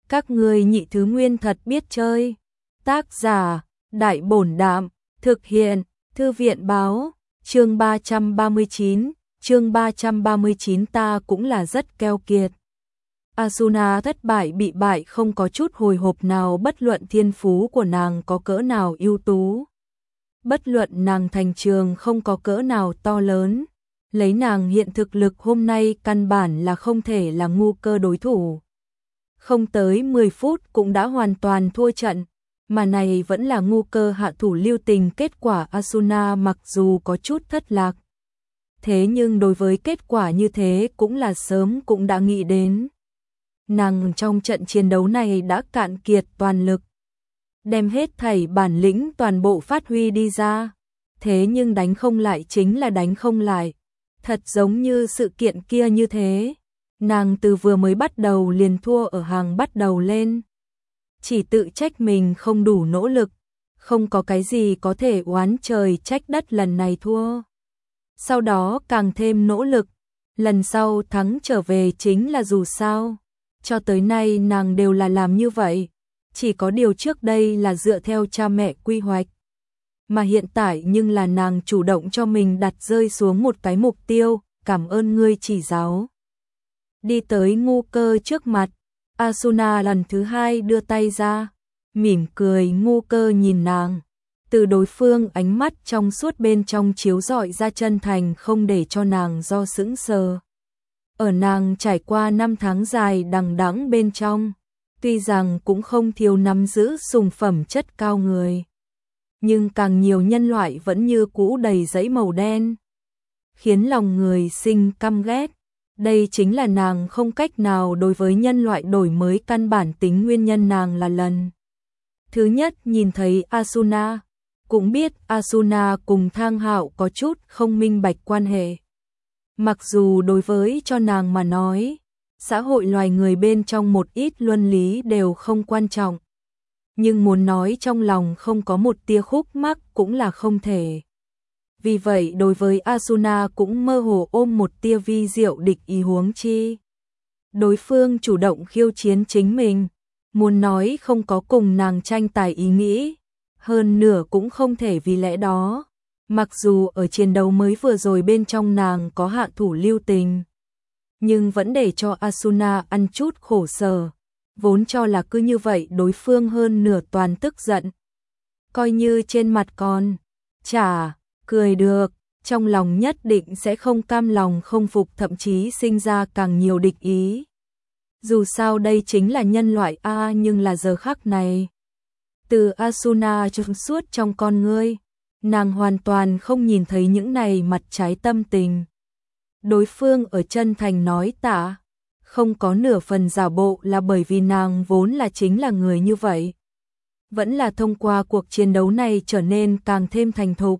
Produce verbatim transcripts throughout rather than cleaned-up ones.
Các ngươi nhị thứ nguyên thật biết chơi. Tác giả, Đại Bổn Đạm, thực hiện, Thư viện báo, chương ba trăm ba mươi chín, chương ba trăm ba mươi chín ta cũng là rất keo kiệt. Asuna thất bại bị bại không có chút hồi hộp nào, bất luận thiên phú của nàng có cỡ nào ưu tú. Bất luận nàng thành trường không có cỡ nào to lớn. Lấy nàng hiện thực lực hôm nay căn bản là không thể là ngu cơ đối thủ. Không tới mười phút cũng đã hoàn toàn thua trận, mà này vẫn là ngu cơ hạ thủ lưu tình. Kết quả Asuna mặc dù có chút thất lạc, thế nhưng đối với kết quả như thế cũng là sớm cũng đã nghĩ đến. Nàng trong trận chiến đấu này đã cạn kiệt toàn lực, đem hết thảy bản lĩnh toàn bộ phát huy đi ra, thế nhưng đánh không lại chính là đánh không lại. Thật giống như sự kiện kia như thế, nàng từ vừa mới bắt đầu liền thua ở hàng bắt đầu lên. Chỉ tự trách mình không đủ nỗ lực, không có cái gì có thể oán trời trách đất lần này thua. Sau đó càng thêm nỗ lực, lần sau thắng trở về chính là dù sao. Cho tới nay nàng đều là làm như vậy, chỉ có điều trước đây là dựa theo cha mẹ quy hoạch. Mà hiện tại nhưng là nàng chủ động cho mình đặt rơi xuống một cái mục tiêu, cảm ơn ngươi chỉ giáo. Đi tới ngu cơ trước mặt, Asuna lần thứ hai đưa tay ra, mỉm cười. Ngu cơ nhìn nàng, từ đối phương ánh mắt trong suốt bên trong chiếu rọi ra chân thành, không để cho nàng do sững sờ. Ở nàng trải qua năm tháng dài đằng đẵng bên trong, tuy rằng cũng không thiếu nắm giữ sùng phẩm chất cao người, nhưng càng nhiều nhân loại vẫn như cũ đầy dẫy màu đen, khiến lòng người sinh căm ghét. Đây chính là nàng không cách nào đối với nhân loại đổi mới căn bản tính nguyên nhân. Nàng là lần thứ nhất nhìn thấy Asuna, cũng biết Asuna cùng Thang Hạo có chút không minh bạch quan hệ. Mặc dù đối với cho nàng mà nói, xã hội loài người bên trong một ít luân lý đều không quan trọng, nhưng muốn nói trong lòng không có một tia khúc mắc cũng là không thể. Vì vậy đối với Asuna cũng mơ hồ ôm một tia vi diệu địch ý, huống chi đối phương chủ động khiêu chiến chính mình, muốn nói không có cùng nàng tranh tài ý nghĩ, hơn nửa cũng không thể. Vì lẽ đó, mặc dù ở chiến đấu mới vừa rồi bên trong nàng có hạ thủ lưu tình, nhưng vẫn để cho Asuna ăn chút khổ sở. Vốn cho là cứ như vậy đối phương hơn nửa toàn tức giận, coi như trên mặt còn chả cười được, trong lòng nhất định sẽ không cam lòng không phục, thậm chí sinh ra càng nhiều địch ý. Dù sao đây chính là nhân loại a, à, nhưng là giờ khắc này, từ Asuna trong suốt trong con ngươi, nàng hoàn toàn không nhìn thấy những này mặt trái tâm tình. Đối phương ở chân thành nói tạ, không có nửa phần giả bộ, là bởi vì nàng vốn là chính là người như vậy. Vẫn là thông qua cuộc chiến đấu này trở nên càng thêm thành thục.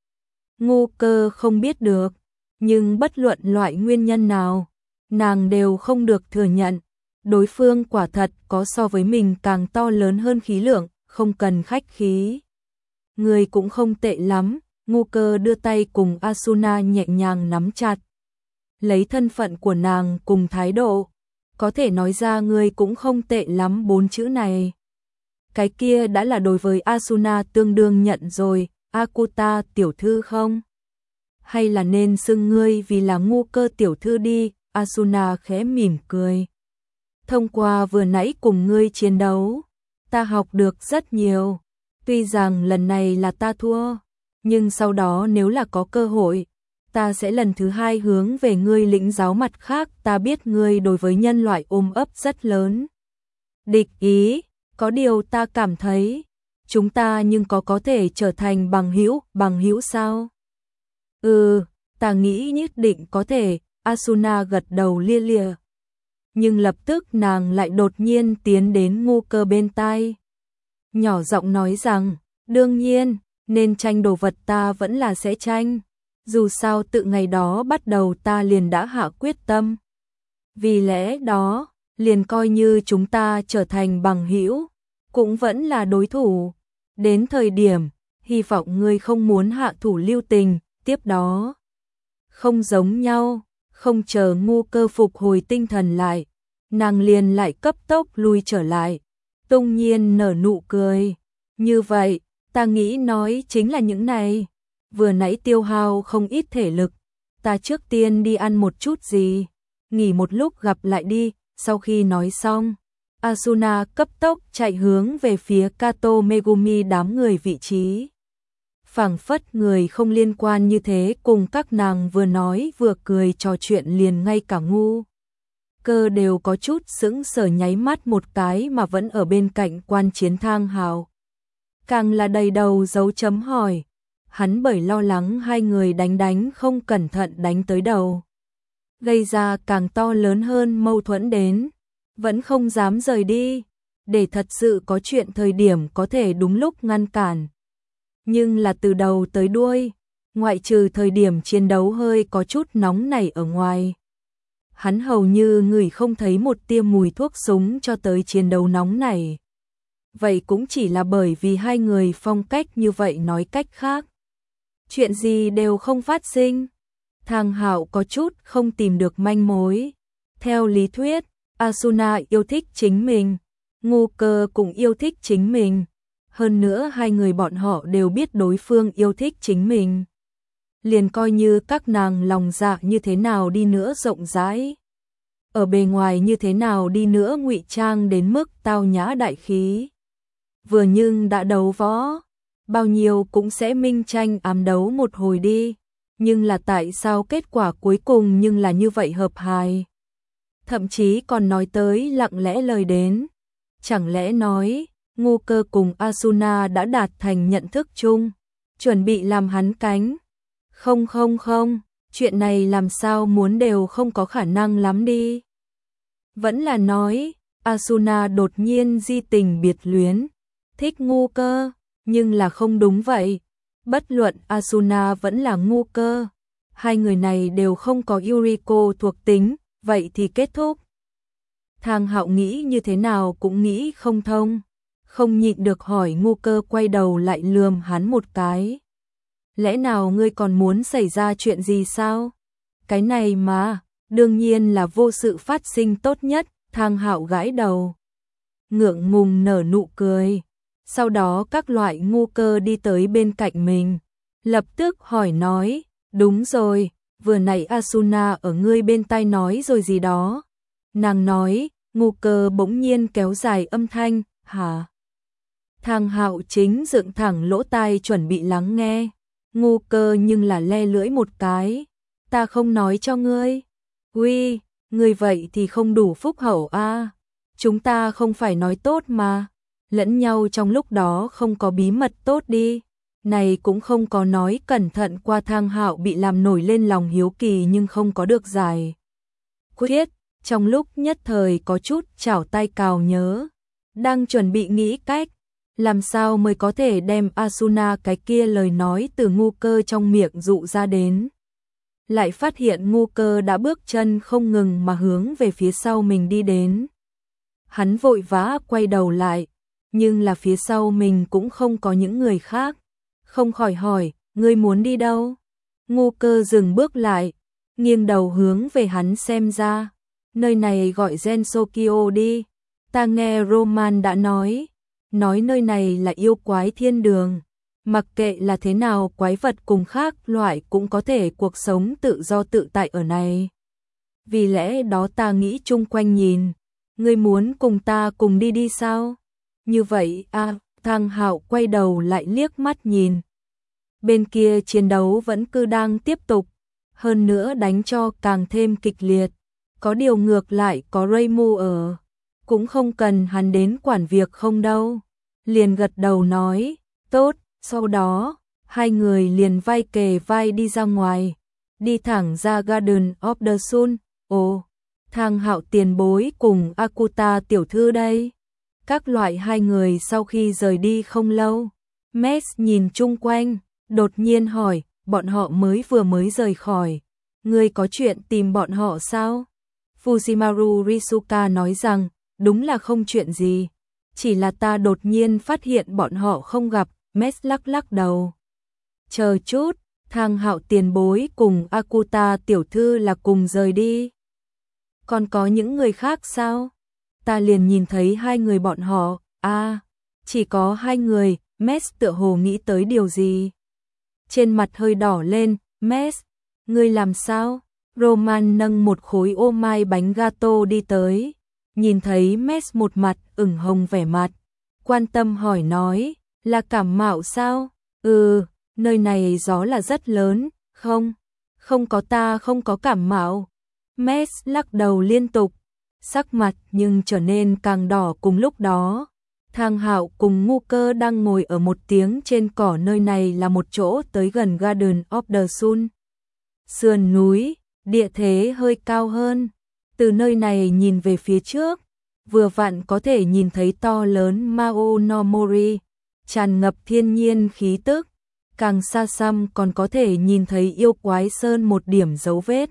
Ngu cơ không biết được, nhưng bất luận loại nguyên nhân nào, nàng đều không được thừa nhận. Đối phương quả thật có so với mình càng to lớn hơn khí lượng, không cần khách khí. Người cũng không tệ lắm. Ngu cơ đưa tay cùng Asuna nhẹ nhàng nắm chặt. Lấy thân phận của nàng cùng thái độ, có thể nói ra người cũng không tệ lắm bốn chữ này. Cái kia đã là đối với Asuna tương đương nhận rồi. Akuta tiểu thư không? Hay là nên xưng ngươi vì là ngu cơ tiểu thư đi. Asuna khẽ mỉm cười. Thông qua vừa nãy cùng ngươi chiến đấu, ta học được rất nhiều. Tuy rằng lần này là ta thua, nhưng sau đó nếu là có cơ hội, ta sẽ lần thứ hai hướng về ngươi lĩnh giáo. Mặt khác, ta biết ngươi đối với nhân loại ôm ấp rất lớn địch ý, có điều ta cảm thấy chúng ta nhưng có có thể trở thành bằng hữu. Bằng hữu sao? Ừ, ta nghĩ nhất định có thể. Asuna gật đầu lia lịa. Nhưng lập tức nàng lại đột nhiên tiến đến ngu cơ bên tai, nhỏ giọng nói rằng, đương nhiên, nên tranh đồ vật ta vẫn là sẽ tranh. Dù sao tự ngày đó bắt đầu ta liền đã hạ quyết tâm. Vì lẽ đó, liền coi như chúng ta trở thành bằng hữu, cũng vẫn là đối thủ. Đến thời điểm, hy vọng ngươi không muốn hạ thủ lưu tình. Tiếp đó, không giống nhau. Không chờ ngu cơ phục hồi tinh thần lại, nàng liền lại cấp tốc lui trở lại. Tung Nhiên nở nụ cười. Như vậy, ta nghĩ nói chính là những này. Vừa nãy tiêu hao không ít thể lực. Ta trước tiên đi ăn một chút gì. Nghỉ một lúc gặp lại đi. Sau khi nói xong, Asuna cấp tốc chạy hướng về phía Kato Megumi đám người vị trí. Phảng phất người không liên quan như thế, cùng các nàng vừa nói vừa cười trò chuyện, liền ngay cả ngu cơ đều có chút sững sờ, nháy mắt một cái mà vẫn ở bên cạnh quan chiến Thang Hạo. Càng là đầy đầu dấu chấm hỏi, hắn bởi lo lắng hai người đánh đánh không cẩn thận đánh tới đầu, gây ra càng to lớn hơn mâu thuẫn đến, vẫn không dám rời đi, để thật sự có chuyện thời điểm có thể đúng lúc ngăn cản. Nhưng là từ đầu tới đuôi, ngoại trừ thời điểm chiến đấu hơi có chút nóng nảy ở ngoài, hắn hầu như ngửi không thấy một tia mùi thuốc súng cho tới chiến đấu nóng nảy. Vậy cũng chỉ là bởi vì hai người phong cách như vậy, nói cách khác, chuyện gì đều không phát sinh. Thang Hạo có chút không tìm được manh mối. Theo lý thuyết, Asuna yêu thích chính mình, ngu cơ cũng yêu thích chính mình. Hơn nữa hai người bọn họ đều biết đối phương yêu thích chính mình. Liền coi như các nàng lòng dạ như thế nào đi nữa rộng rãi, ở bề ngoài như thế nào đi nữa ngụy trang đến mức tao nhã đại khí, vừa nhưng đã đấu võ, bao nhiêu cũng sẽ minh tranh ám đấu một hồi đi. Nhưng là tại sao kết quả cuối cùng nhưng là như vậy hợp hài? Thậm chí còn nói tới lặng lẽ lời đến. Chẳng lẽ nói, ngu cơ cùng Asuna đã đạt thành nhận thức chung, chuẩn bị làm hắn cánh? Không không không, chuyện này làm sao muốn đều không có khả năng lắm đi. Vẫn là nói, Asuna đột nhiên di tình biệt luyến, thích ngu cơ, nhưng là không đúng vậy. Bất luận Asuna vẫn là ngu cơ, hai người này đều không có Yuriko thuộc tính, vậy thì kết thúc. Thang Hạo nghĩ như thế nào cũng nghĩ không thông, không nhịn được hỏi ngu cơ, quay đầu lại lườm hắn một cái. Lẽ nào ngươi còn muốn xảy ra chuyện gì sao? Cái này mà, đương nhiên là vô sự phát sinh tốt nhất. Thang Hạo gãi đầu, ngượng ngùng nở nụ cười. Sau đó các loại ngu cơ đi tới bên cạnh mình, lập tức hỏi nói, đúng rồi, vừa nãy Asuna ở ngươi bên tai nói rồi gì đó. Nàng nói, ngu cơ bỗng nhiên kéo dài âm thanh, hả? Thang Hạo chính dựng thẳng lỗ tai chuẩn bị lắng nghe, ngu cơ nhưng là le lưỡi một cái, ta không nói cho ngươi. Uy, ngươi vậy thì không đủ phúc hậu a. À. Chúng ta không phải nói tốt mà. Lẫn nhau trong lúc đó không có bí mật tốt đi. Này cũng không có nói cẩn thận qua. Thang Hạo bị làm nổi lên lòng hiếu kỳ nhưng không có được giải quyết, trong lúc nhất thời có chút chảo tay cào nhớ, đang chuẩn bị nghĩ cách làm sao mới có thể đem Asuna cái kia lời nói từ ngu cơ trong miệng dụ ra đến. Lại phát hiện ngu cơ đã bước chân không ngừng mà hướng về phía sau mình đi đến. Hắn vội vã quay đầu lại, nhưng là phía sau mình cũng không có những người khác. Không khỏi hỏi, ngươi muốn đi đâu? Ngu cơ dừng bước lại, nghiêng đầu hướng về hắn xem ra. Nơi này gọi Gensokyo đi. Ta nghe Roman đã nói, nói nơi này là yêu quái thiên đường. Mặc kệ là thế nào, quái vật cùng khác loại cũng có thể cuộc sống tự do tự tại ở này. Vì lẽ đó ta nghĩ chung quanh nhìn, ngươi muốn cùng ta cùng đi đi sao? Như vậy à, Thang Hạo quay đầu lại liếc mắt nhìn. Bên kia chiến đấu vẫn cứ đang tiếp tục, hơn nữa đánh cho càng thêm kịch liệt. Có điều ngược lại có Reimu ở, cũng không cần hắn đến quản việc không đâu. Liền gật đầu nói, tốt. Sau đó, hai người liền vai kề vai đi ra ngoài, đi thẳng ra Garden of the Sun. Ồ, Thang Hạo tiền bối cùng Akuta tiểu thư đây. Các loại hai người sau khi rời đi không lâu, Mess nhìn chung quanh, đột nhiên hỏi, bọn họ mới vừa mới rời khỏi. Ngươi có chuyện tìm bọn họ sao? Fujimaru Risuka nói rằng, đúng là không chuyện gì. Chỉ là ta đột nhiên phát hiện bọn họ không gặp. Mess lắc lắc đầu. Chờ chút, Thang Hạo tiền bối cùng Akuta tiểu thư là cùng rời đi. Còn có những người khác sao? Ta liền nhìn thấy hai người bọn họ, à, chỉ có hai người, Mess tựa hồ nghĩ tới điều gì. Trên mặt hơi đỏ lên, Mess, ngươi làm sao? Roman nâng một khối ô mai bánh gato đi tới, nhìn thấy Mess một mặt ửng hồng vẻ mặt, quan tâm hỏi nói, là cảm mạo sao? Ừ, nơi này gió là rất lớn, không, không có, ta không có cảm mạo. Mess lắc đầu liên tục, sắc mặt nhưng trở nên càng đỏ. Cùng lúc đó, Thang Hạo cùng Ngu Cơ đang ngồi ở một tiếng trên cỏ. Nơi này là một chỗ tới gần Garden of the Sun. Sườn núi, địa thế hơi cao hơn. Từ nơi này nhìn về phía trước, vừa vặn có thể nhìn thấy to lớn Mao no Mori, tràn ngập thiên nhiên khí tức. Càng xa xăm còn có thể nhìn thấy yêu quái sơn một điểm dấu vết,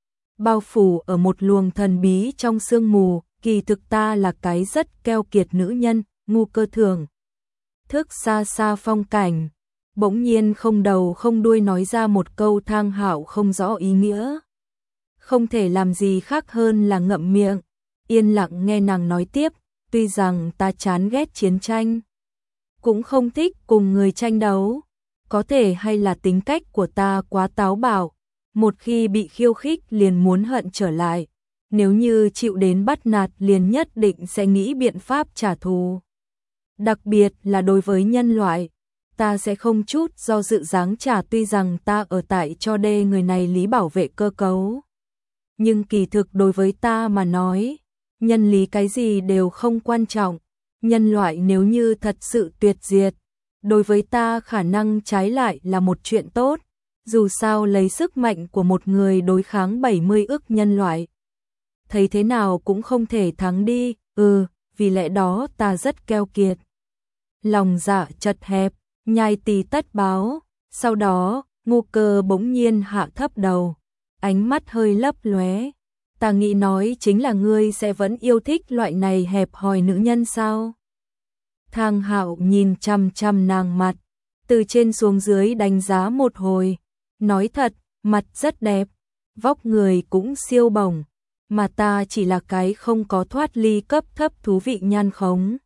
bao phủ ở một luồng thần bí trong sương mù. Kỳ thực ta là cái rất keo kiệt nữ nhân. Ngu Cơ thường thức xa xa phong cảnh, bỗng nhiên không đầu không đuôi nói ra một câu. Thang Hạo không rõ ý nghĩa, không thể làm gì khác hơn là ngậm miệng, yên lặng nghe nàng nói tiếp. Tuy rằng ta chán ghét chiến tranh, cũng không thích cùng người tranh đấu, có thể hay là tính cách của ta quá táo bạo, một khi bị khiêu khích liền muốn hận trở lại, nếu như chịu đến bắt nạt liền nhất định sẽ nghĩ biện pháp trả thù. Đặc biệt là đối với nhân loại, ta sẽ không chút do dự giáng trả. Tuy rằng ta ở tại cho đê người này lý bảo vệ cơ cấu, nhưng kỳ thực đối với ta mà nói, nhân lý cái gì đều không quan trọng. Nhân loại nếu như thật sự tuyệt diệt, đối với ta khả năng trái lại là một chuyện tốt. Dù sao lấy sức mạnh của một người đối kháng bảy mươi ức nhân loại, thấy thế nào cũng không thể thắng đi. Ừ, vì lẽ đó ta rất keo kiệt, lòng dạ chật hẹp, nhai tì tất báo. Sau đó, Ngu Cơ bỗng nhiên hạ thấp đầu, ánh mắt hơi lấp lóe. Ta nghĩ nói chính là ngươi sẽ vẫn yêu thích loại này hẹp hòi nữ nhân sao? Thang Hạo nhìn chăm chăm nàng mặt, từ trên xuống dưới đánh giá một hồi, nói thật, mặt rất đẹp, vóc người cũng siêu bổng, mà ta chỉ là cái không có thoát ly cấp thấp thú vị nhan khống.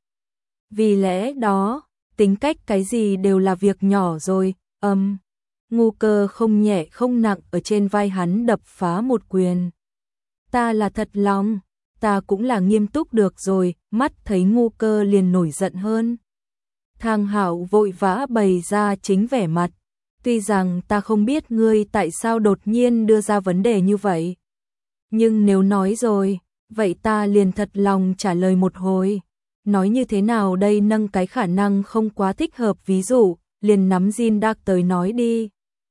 Vì lẽ đó, tính cách cái gì đều là việc nhỏ rồi. Âm, Ngu Cơ không nhẹ không nặng ở trên vai hắn đập phá một quyền. Ta là thật lòng, ta cũng là nghiêm túc. Được rồi. Mắt thấy Ngu Cơ liền nổi giận hơn. Thang Hạo vội vã bày ra chính vẻ mặt. Tuy rằng ta không biết ngươi tại sao đột nhiên đưa ra vấn đề như vậy, nhưng nếu nói rồi, vậy ta liền thật lòng trả lời một hồi. Nói như thế nào đây? Nâng cái khả năng không quá thích hợp ví dụ, liền nắm Jin Dark tới nói đi.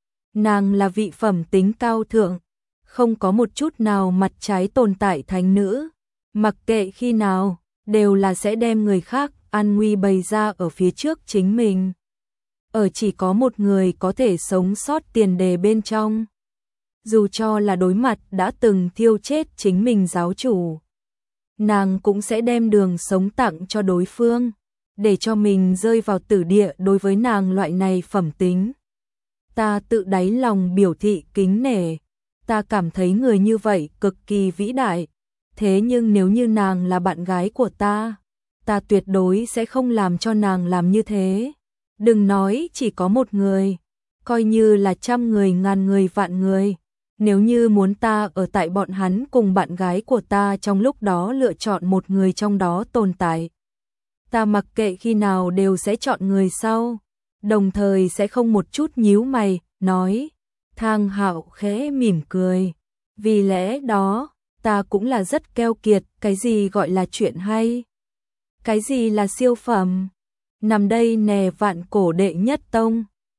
Nàng là vị phẩm tính cao thượng, không có một chút nào mặt trái tồn tại thánh nữ, mặc kệ khi nào, đều là sẽ đem người khác an nguy bày ra ở phía trước chính mình. Ở chỉ có một người có thể sống sót tiền đề bên trong. Dù cho là đối mặt đã từng thiêu chết chính mình giáo chủ, nàng cũng sẽ đem đường sống tặng cho đối phương, để cho mình rơi vào tử địa. Đối với nàng loại này phẩm tính, ta tự đáy lòng biểu thị kính nể. Ta cảm thấy người như vậy cực kỳ vĩ đại. Thế nhưng nếu như nàng là bạn gái của ta, ta tuyệt đối sẽ không làm cho nàng làm như thế. Đừng nói chỉ có một người, coi như là trăm người, ngàn người, vạn người. Nếu như muốn ta ở tại bọn hắn cùng bạn gái của ta trong lúc đó lựa chọn một người trong đó tồn tại, ta mặc kệ khi nào đều sẽ chọn người sau. Đồng thời sẽ không một chút nhíu mày, nói. Thang Hạo khẽ mỉm cười. Vì lẽ đó, ta cũng là rất keo kiệt. Cái gì gọi là chuyện hay? Cái gì là siêu phẩm? Nằm đây nè, vạn cổ đệ nhất tông.